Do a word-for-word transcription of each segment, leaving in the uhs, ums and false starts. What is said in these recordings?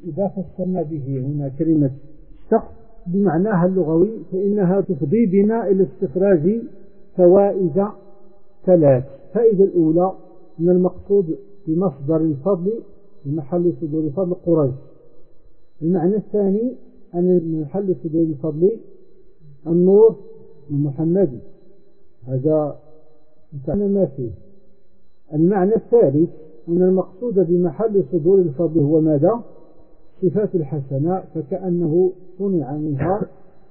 إذا فسرنا به هنا كلمة الشخص بمعناها اللغوي فإنها تفضي بنا إلى استخراج فوائد ثلاث. الفائدة الأولى أن المقصود بمصدر الفضل بمحل صدور الفضل قريش. المعنى الثاني أن محل صدور الفضل النور المحمدي، هذا معنى ما فيه. المعنى الثالث أن المقصود بمحل صدور الفضل هو ماذا؟ صفات الحسنة، فكأنه صنع منها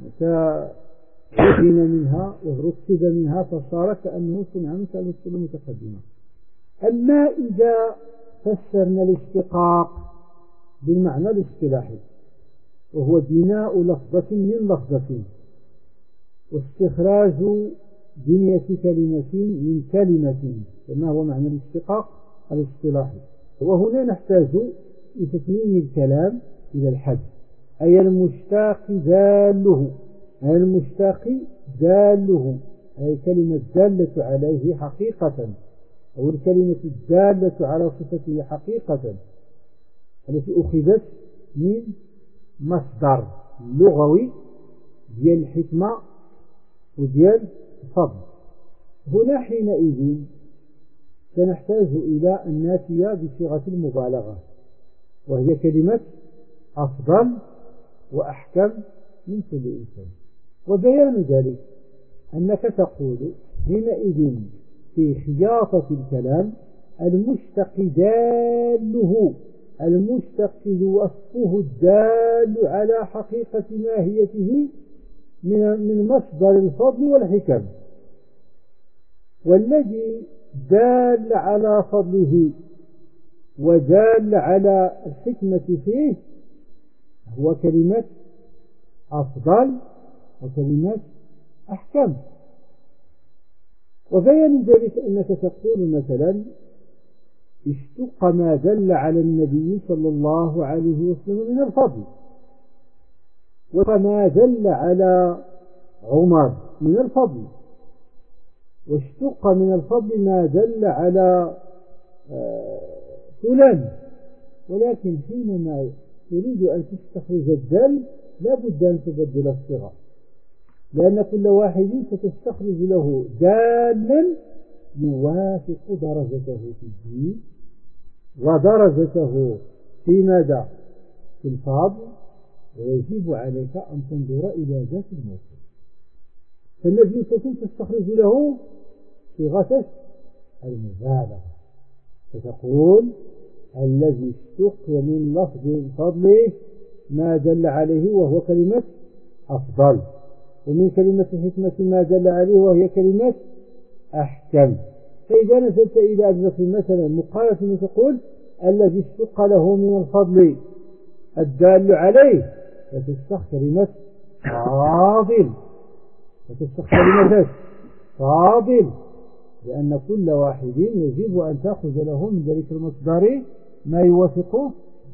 كبن منها وركب منها فصار كأنه صنع من كالمسؤول المتقدمة. أما إذا فسرنا الاشتقاق بالمعنى الاصطلاحي وهو بناء لفظة من لفظة واستخراج بنية كلمة من كلمة، كما هو معنى الاشتقاق الاصطلاحي. وهنا نحتاج لتسميم الكلام إلى الحد، أي المشتاق داله، أي المشتاق داله، أي الكلمة الدالة عليه حقيقة، أو الكلمة الدالة على صفته حقيقة التي أخذت من مصدر لغوي ديال الحكمة وديال الفضل. هنا حينئذ سنحتاج إلى النافية بصيغة المبالغة، وهي كلمة أفضل وأحكم من كل إنسان. وبيان ذلك أنك تقول حينئذ في خياطة الكلام المشتق داله، المشتق وصفه الدال على حقيقة ماهيته من مصدر الفضل والحكم، والذي دال على فضله ودال على الحكمة فيه هو كلمة أفضل وكلمة أحكم. وبيان ذلك أنك تقول مثلا اشتق ما دل على النبي صلى الله عليه وسلم من الفضل، وما دل على عمر من الفضل، واشتق من الفضل ما دل على فلان. ولكن حينما تريد أن تستخرج الدال لا بد أن تبدل الصيغة، لأن كل واحد ستستخرج له دالا يوافق درجته في الدين ودرجته في ماذا؟ في الفضل، ويجب عليك أن تنظر إلى ذات الموضوع. فالذي تستخرج له صيغة المبالغة، فتقول الذي اشتق من لفظ الفضل ما دل عليه وهو كلمة أفضل، ومن كلمة الحكمة ما دل عليه وهي كلمة أحكم. فإذا نزلت إلى أجزاء مثلا مقالة تقول الذي اشتق له من الفضل الدال عليه، فتستخدم كلمة فاضل، فتستخدم كلمة فاضل، لأن كل واحد يجب أن تأخذ له من ذلك المصدر ما يوافق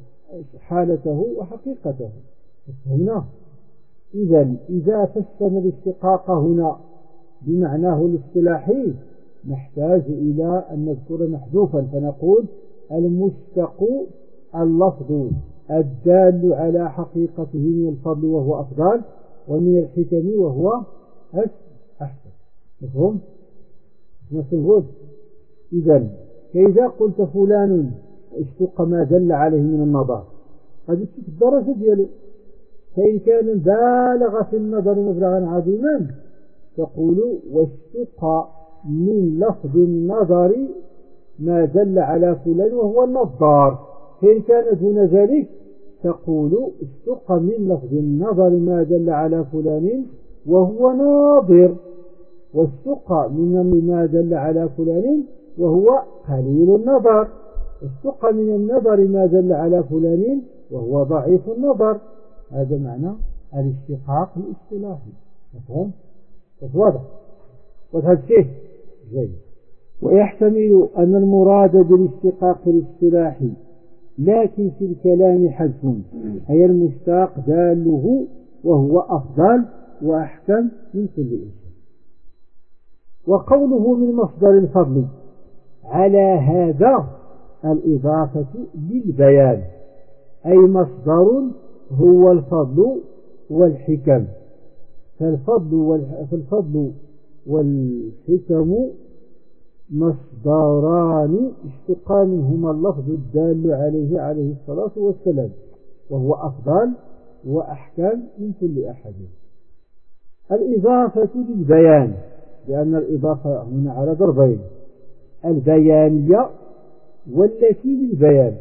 حالته وحقيقته. هنا إذا إذا فسرنا الاشتقاق هنا بمعناه الاصطلاحي نحتاج إلى أن نذكر محذوفا، فنقول المشتق اللفظ الدال على حقيقته من الفضل وهو أفضل، ومن الحكم وهو أحسن. مفهوم؟ نقول إذن فإذا قلت فلان اشتق ما دل عليه من النظر هذه الدرجة دياله، فإن كان بالغ في النظر مبلغا عظيما تقول واشتق من لفظ النظر ما دل على فلان وهو النظار. فإن كان دون ذلك تقول اشتق من لفظ النظر ما دل على فلان وهو ناظر، واشتق من ما دل على فلان وهو قليل النظر، اشتق من النظر ما دل على فلان وهو ضعيف النظر. هذا معنى الاشتقاق الاصطلاحي. مفهوم؟ واضح؟ وهذا شيء جيد. ويحتمل أن المراد بالاشتقاق الاصطلاحي لكن في الكلام حذف، أي المشتاق داله وهو أفضل وأحكم من كل إنسان. وقوله من مصدر الفضل على هذا الإضافة للبيان، أي مصدر هو الفضل والحكم. فالفضل فالفضل والحكم مصدران اشتقا منهما اللفظ الدال عليه عليه الصلاة والسلام، وهو أفضل وأحكم من كل أحد. الإضافة للبيان، لأن الإضافة هنا على ضربين: البيانية والتي للبيان.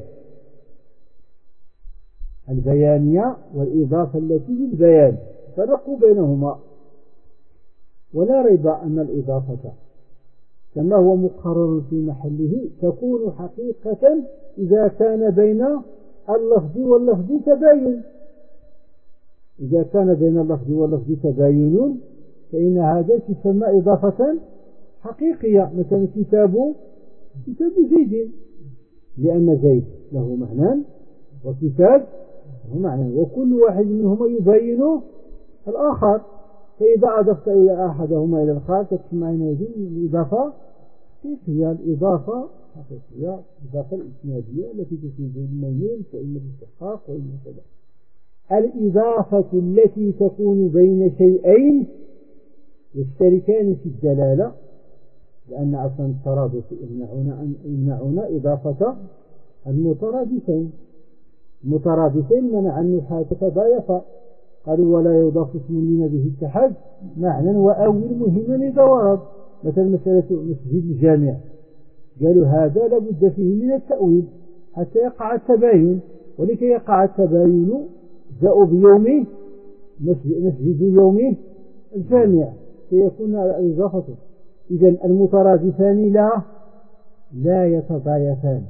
البيانية والإضافة التي للبيان فرقوا بينهما. ولا ريب أن الإضافة كما هو مقرر في محله تكون حقيقة إذا كان بين اللفظ واللفظ تباين. إذا كان بين اللفظ واللفظ تباين فإن هذا تسمى إضافة حقيقية. مثلا كتاب كتاب زيد، لأن زيد له معنى وكتاب له معنى، وكل واحد منهما يبين الآخر. فإذا أضفت إلى أحدهما إلى الآخر تسمى هذه الإضافة حقيقية. الإضافة حقيقية، الإضافة الإسنادية التي تفيد الميل وإما الاستحقاق وإما كذا. الإضافة التي تكون بين شيئين يشتركان في الدلالة، لأن أصلا الترادف يمنعون يمنعون إضافة المترادفين. المترادفين منع النحاة تضايفا، قالوا: ولا يضاف اسم لما به اتحاد معنى وأول مهم إذا ورد. مثلا مسألة مسجد الجامع، قالوا هذا لابد فيه من التأويل حتى يقع التباين، ولكي يقع التباين جاءوا بيومه مسجد يومه الجامع فيكون الإضافة. إذن المترادفان لا لا يتضايفان،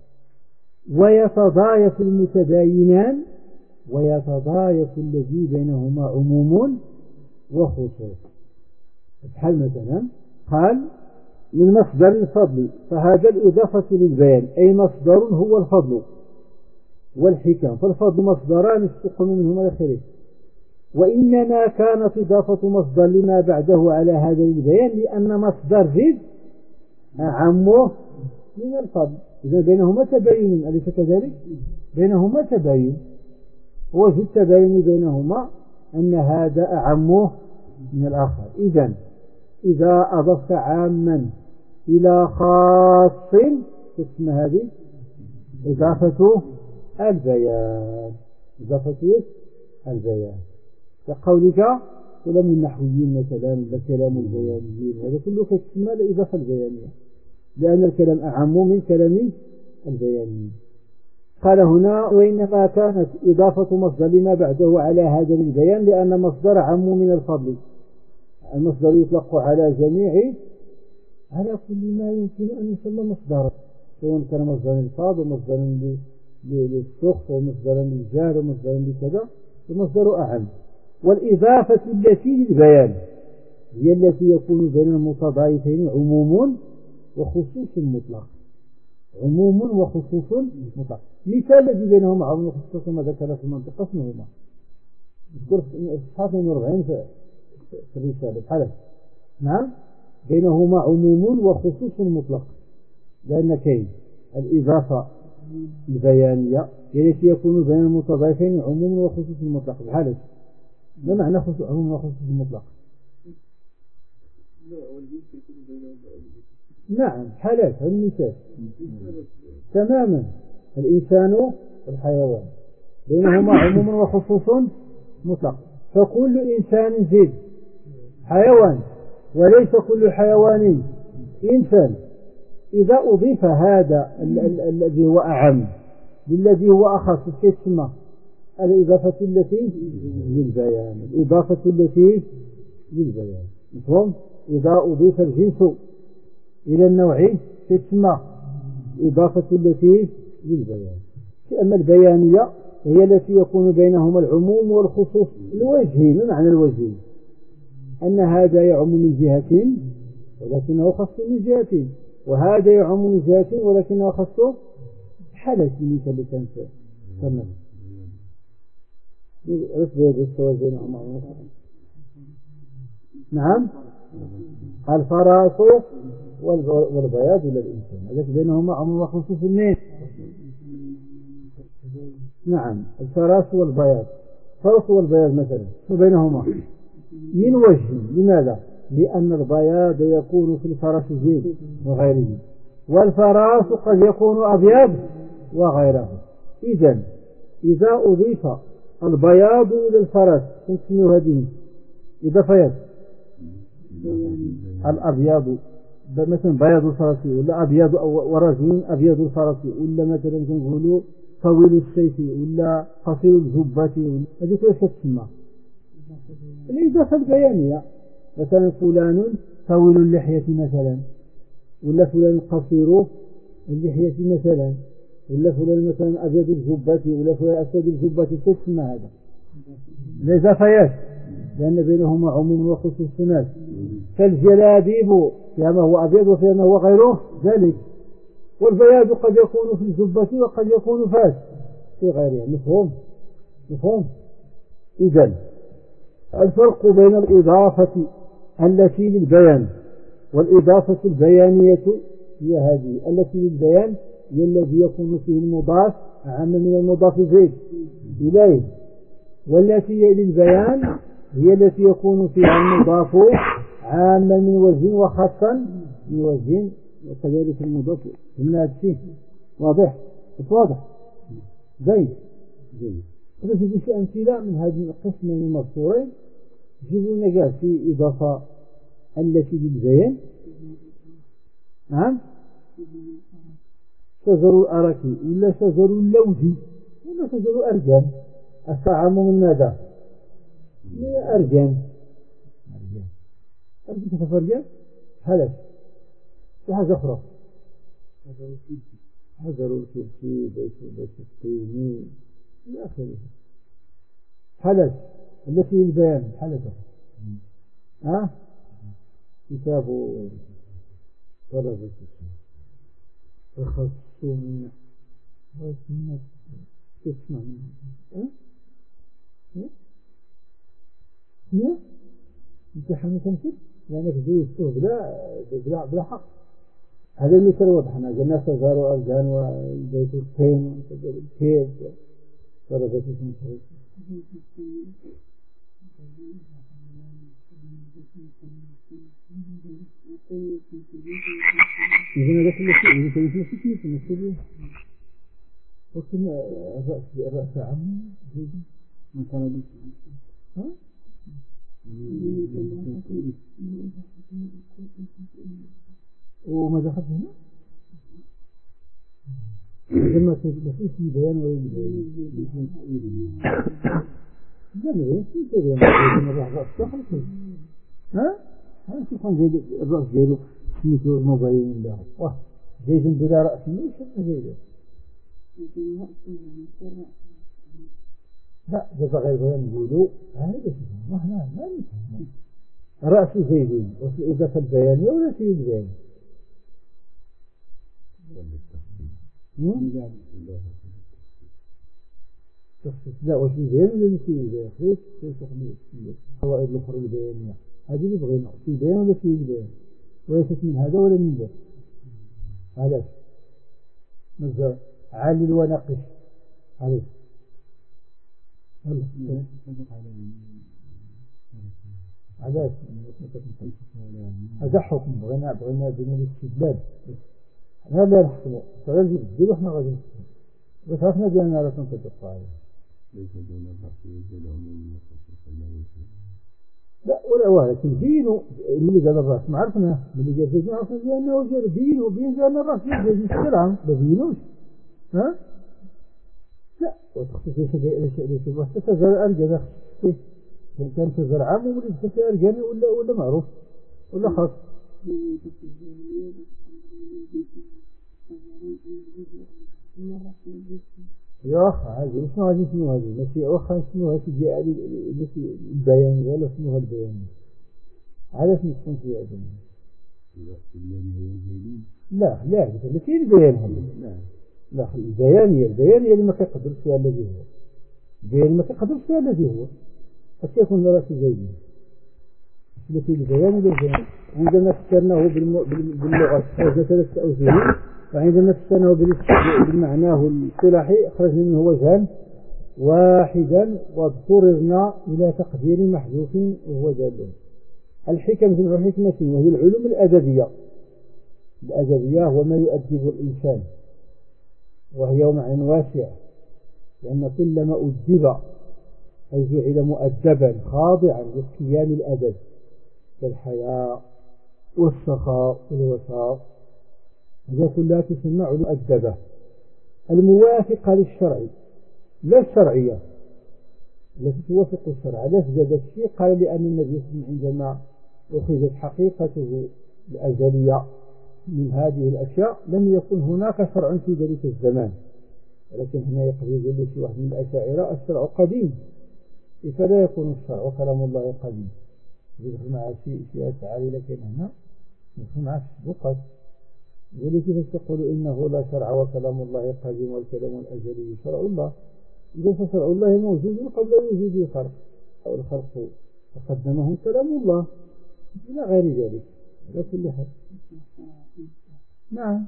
ويتضايف المتباينان ويتضايف الذي بينهما عموم وخصوص. بحال مثلا قال: من مصدر الفضل، فهذا الإضافة للبيان، أي مصدر هو الفضل والحكم. فالفضل مصدران اشتق منهما الخير، وإنما كانت إضافة مصدر لما بعده على هذا البيان لأن مصدر زد أعمه من الفضل. إذا بينهما تباين، أليس كذلك؟ بينهما تباين، وجد التباين بينهما أن هذا أعمه من الآخر. إذن إذا أضفت عاما إلى خاص تسمى هذه إضافة البيان. إضافة البيان كقولك: كلام النحويين مثلا، كلام البيانيين، هذا كله تسمى الإضافة البيانية، لأن الكلام أعم من كلام البيانيين. قال هنا: وإنما كانت إضافة مصدر لما بعده على هذا البيان لأن مصدر عم من الفضل. المصدر يطلق على جميع على كل ما يمكن أن يسمى مصدرا، سواء كان مصدرا للفاظ ومصدرا للسخط ومصدرا للجار ومصدرا لكذا، المصدر أعم. والإضافة التي للبيان هي التي يكون بين المتضايفين عموم وخصوص مطلق. عموم وخصوص مطلق. مثال الذي بينهما عموم وخصوص ما ذكر في المنطقة اسمهما نذكر في إصحاح اثنين وأربعين في الرسالة بحالة. نعم، بينهما عموم وخصوص مطلق، لأن كاين الإضافة البيانية التي يكون بين المتضايفين عموم وخصوص مطلق. بحالة ما معنى عموم وخصوص مطلق؟ نعم، حالات المثال تماما. الإنسان والحيوان بينهما عموم وخصوص مطلق، فكل إنسان زيد حيوان وليس كل حيوان إنسان. إذا أضيف هذا الذي هو أعم بالذي هو أخص تسمى الإضافة التي للبيان. الإضافة التي للبيان مفهوم؟ إذا أضيف الجنس إلى النوع تسمى الإضافة التي للبيان. أما البيانية هي التي يكون بينهما العموم والخصوص. الوجه، ما معنى الوجه؟ أن هذا يعم من جهة ولكنه خص من جهة، وهذا يعم من جهة ولكنه خص حالة مثل اللي كانت تمام. نعم، الفراس والبياض إلى الإنسان، هذا بينهما عموم وخصوص منين؟ نعم الفراس والبياض. الفرس والبياض مثلا وبينهما من وجه. لماذا؟ لأن البياض يكون في الفرس زيد وغيره، والفراس قد يكون أبيض وغيره. إذن إذا أضيف البياض إلى الفرس تسميه هذه إضافيات. الأبيض مثلا بياض الفرس، ولا أبيض ورزين أبيض الفرس، ولا مثلا كنقولوا طويل السيف، ولا قصير الجبة. هذه كيف تسمى؟ الإضافة البيانية. مثلا فلان طويل اللحية مثلا، ولا فلان قصير اللحية مثلا، ولا فلان مثلا أبيض الجبة، ولا فلان أسود الجبة. كيف تسمى هذا؟ الإضافيات، لأن بينهما عموم وخصوصيات. كالجلابيب فيها ما هو أبيض وفيها ما هو غيره ذلك، والبياض قد يكون في الجبة وقد يكون فاس في غيرها. مفهوم؟ مفهوم؟ إذن الفرق بين الإضافة التي للبيان والإضافة البيانية هي هذه. التي للبيان هي الذي يكون فيه المضاف أعم من المضاف إليه، والتي للبيان هي التي يكون فيها المضاف عاما من وجه وخاصا من وجه، وكذلك المضاف من هذا الشيء. واضح؟ واضح؟ زين زين. هذا في شيء أمثلة من هذه القسمين المذكورين. جيبوا لنا كاع في إضافة التي للبيان. نعم، شجر الأركي، ولا شجر اللوز، ولا شجر الأرجان. الطعام من ماذا؟ من أرجان. أرجان أرجان كيف أرجان؟ هلك في حاجة أخرى. حجر الكرسي، بيت بيت الطيني إلى آخره. حلت التي للبيان حلت. ها كتاب طلبة الخصومية واسمنا تسمع ها ها امتحان تمثل لأنك جوزته بلا بلا بلا حق. هذا المثال وضحنا. قلنا شجر أرجان والبيت الطين والكيف طلبة الخصومية. إذن هذا كل شيء يمكن في كيف في المسؤولية. وكنا الرأس الرأس عام جيدا من كان بيس. ها؟ وما دخلت هنا؟ لما تفيش بيان وين بيان؟ لا لا في بيان. لما راح رأس دخل. ها؟ هذا سبحان زيد الرأس زيده سميته المبين له. واه زيد بلا رأس مش زيده. لا جزء غير بيان يقولوا هذا ما احنا ما نفهم. رأس زيدين والإضافة البيانية ولا شيء البيان. لا وش البيان ولا شيء البيان؟ خير خير تخليه فوائد الأخرى البيانية. هذه اللي بغينا في بيان ولا في بيان، وليست من هذا ولا من ذا. علاش؟ ماذا علل ونقش علاش؟ علاش؟ هذا حكم بغينا بغينا بين الاستدلال. هذا لا نحكمه فلازم نجيب احنا غادي نحكمه بس عرفنا ديالنا على تنطيق القاعدة. ليس دون البحث والعموم لا ولا واحد بينه اللي قال الراس ما عرفنا اللي جاب زيد ما عرفنا لأنه جاب بينه وبين قال الراس زيد مشكلة بينوش. ها لا وتخصص شيء شيء شيء واحد تزرع أرجع كيف كان تزرع عام ولا تزرع أرجاني ولا ولا معروف ولا خاص. يا أخ هذه شنو هذه شنو هذه نسي أخ شنو هذه جاء لي البيان ولا شنو هالبيان على شنو تكون فيها البيان؟ لا لا التي البيان هذا لا البيانية البيانية اللي ما كيقدرش فيها الذي هو البيان ما كيقدرش فيها الذي هو حتى يكون راس زيدين التي البيان بالبيان. عندما فسرناه باللغة خرجنا ثلاثة أوجه، وعندما فسرناه بالمعناه الاصطلاحي خرجنا منه وجهان واحدا واضطررنا إلى تقدير محذوف وهو دال. الحكم جمع حكمة وهي العلوم الأدبية. الأدبية هو ما يؤدب الإنسان، وهي معنى واسع، لأن كل ما أدب أي جعل مؤدبا خاضعا لقيام الأدب كالحياء والسخاء والوساط، هذا كلها تسمى علوم أدبة الموافقة للشرع لا الشرعية التي توافق الشرع. لا سجد الشيء قال لأن النبي صلى الله عليه وسلم عندما أخذت حقيقته الأزلية من هذه الأشياء لم يكن هناك شرع في ذلك الزمان، ولكن هنا يقول لك واحد من الأشاعرة الشرع قديم، فلا يكون الشرع كلام الله قديم. يدخل مع شيء شيء تعالي لكن هنا يدخل مع وقت يقول كيف تقول إنه لا شرع وكلام الله قديم والكلام الأزلي شرع الله؟ إذا فشرع الله موجود قبل وجود الخلق أو الخلق فقدمهم كلام الله إلى غير ذلك على كل حال. نعم،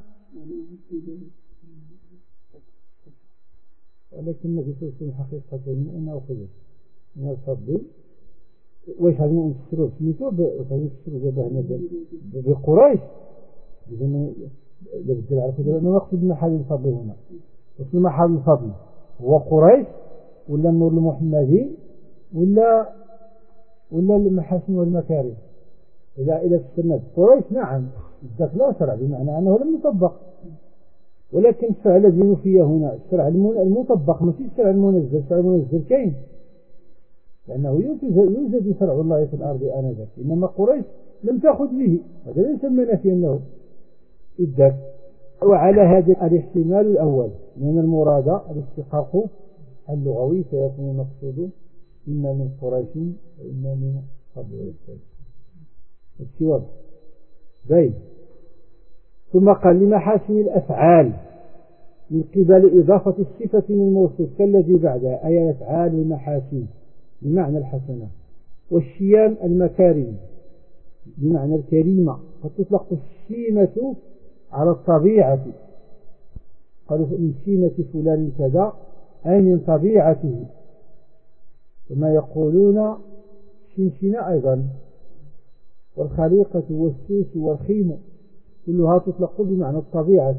ولكن النبي صلى الله عليه وسلم حقيقة من أين أخذت؟ من الفضل. ويش هذا من السرور سميتو بقريش بقريش إذن يبدل على كده ما نقصد محل الفضل هنا، وفي محل الفضل هو قريش ولا النور المحمدي ولا ولا المحاسن والمكارم. إذا إلى السند قريش نعم الدخل لا شرع بمعنى أنه لم يطبق، ولكن الشرع الذي نفي هنا الشرع المطبق مش الشرع المنزل. الشرع المنزل كاين لأنه يوجد شرع الله في الأرض آنذاك، إنما قريش لم تأخذ به، هذا لا يسمى نفيا له الدفع. وعلى هذا الاحتمال الأول من المراد الاستحقاق اللغوي فيكون المقصود إما من قريش وإما من قبيلة السواب بين. ثم قال لمحاسن الأفعال من قبل إضافة الصفة من الموصوف كالذي بعدها، أي الأفعال المحاسن بمعنى الحسنة، والشيام المكارم بمعنى الكريمة. قد تطلق الشيمة على الطبيعة، قالوا من شيمة فلان كذا أي من طبيعته، كما يقولون شنشنة أيضا، والخليقة والسوس والخيم كلها تطلق بمعنى الطبيعة.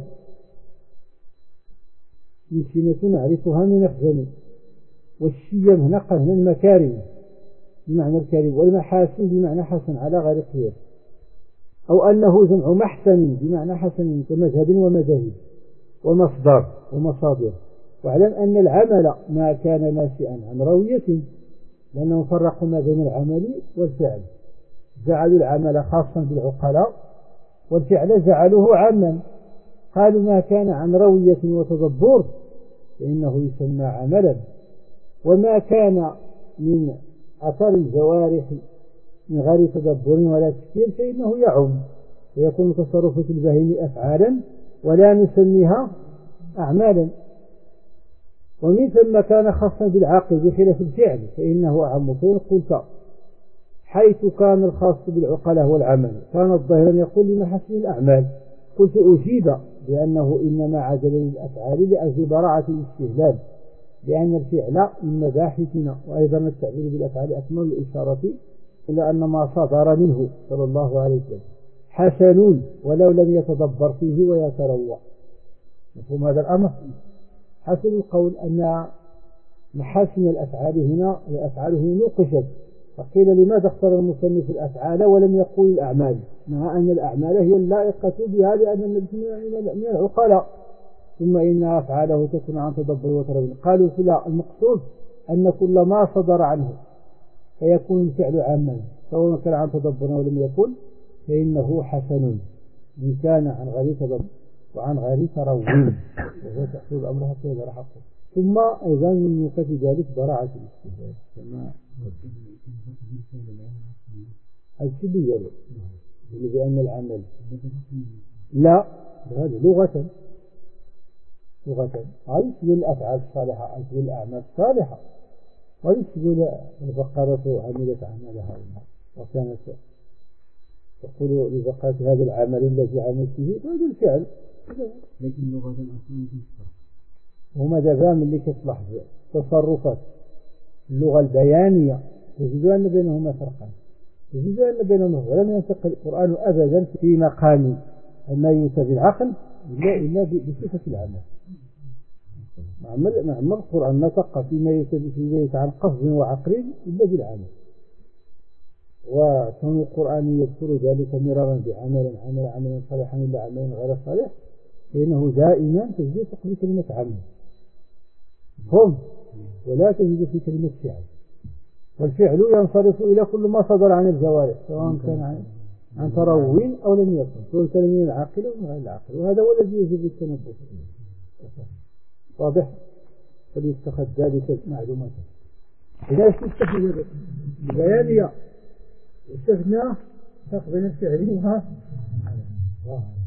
شنشنة نعرفها من أخزن، والشيم هنا قهنا المكارم بمعنى الكريم، والمحاسن بمعنى حسن على غير قياس، أو أنه جمع محسن بمعنى حسن كمذهب ومذاهب ومصدر ومصادر. واعلم أن العمل ما كان ناشئا عن روية، لأنهم فرقوا ما بين العمل والفعل، جعلوا العمل خاصا بالعقلاء والفعل جعلوه عاما. قالوا ما كان عن روية وتدبر فإنه يسمى عملا، وما كان من أثر الجوارح من غير تدبر ولا تفكير فإنه يعم، ويكون تصرف في البهيم أفعالا ولا نسميها أعمالا. ومن ثم كان خاصا بالعاقل بخلاف الفعل فإنه أعم. فإن قلت حيث كان الخاص بالعقلاء هو العمل كان الظاهر يقول لمحاسن الأعمال، قلت أجيب بأنه إنما عدل للأفعال لأجل براعة الاستهلال، لأن الفعل من مباحثنا، وأيضا التعبير بالأفعال أكمل الإشارة إلى أن ما صدر منه صلى الله عليه وسلم حسن ولو لم يتدبر فيه ويتروى. مفهوم هذا الأمر؟ حسن القول أن محاسن الأفعال هنا الأفعال هنا نقشت، فقيل لماذا اختار المصنف الأفعال ولم يقول الأعمال، مع أن الأعمال هي اللائقة بها لأن النبي من العقلاء، ثم إن أفعاله تكون عن تدبر وتروي. قالوا لا، المقصود أن كل ما صدر عنه فيكون الفعل عاما، سواء كان عن تدبر ولم يكن فإنه حسن إن كان عن غير تدبر وعن غير تروي، وهو تحصيل الأمر حتى يظهر حقه. ثم أيضا من نكت ذلك براعة الاجتهاد كما السبيل بأن العمل لا هذا لغة لغة أيسل الأفعال الصالحة أيسل الأعمال الصالحة، ويسل البقرة عملت عملها وكانت تقول لبقرة هذا العمل الذي عملته هذا الفعل، لكن لغة أصلا هما دابا من اللي كتصلح تصرفات اللغة البيانية تجد أن بينهما فرقا، تجد أن بينهما ولم ينتقل القرآن أبدا في مقام ما يوسى بالعقل إلا إلا بصفة العمل. مع أن القرآن نطق فيما يوسى عن قصد وعقل إلا بالعمل، وكون القرآن يذكر ذلك مرارا بعمل عمل عملا صالحا إلا عملا غير صالح، فإنه دائما تجد تقبل كلمة عمل هم ولا تجد في كلمة فعل، والفعل ينصرف إلى كل ما صدر عن الجوارح سواء كان عن, عن تروين أو لم يكن، سواء كان من العاقل أو من غير العاقل، وهذا هو الذي يجب التنبه. واضح؟ فليتخذ ذلك معلومات. إذا استفدنا ببيانية استفدنا تقبل الفعل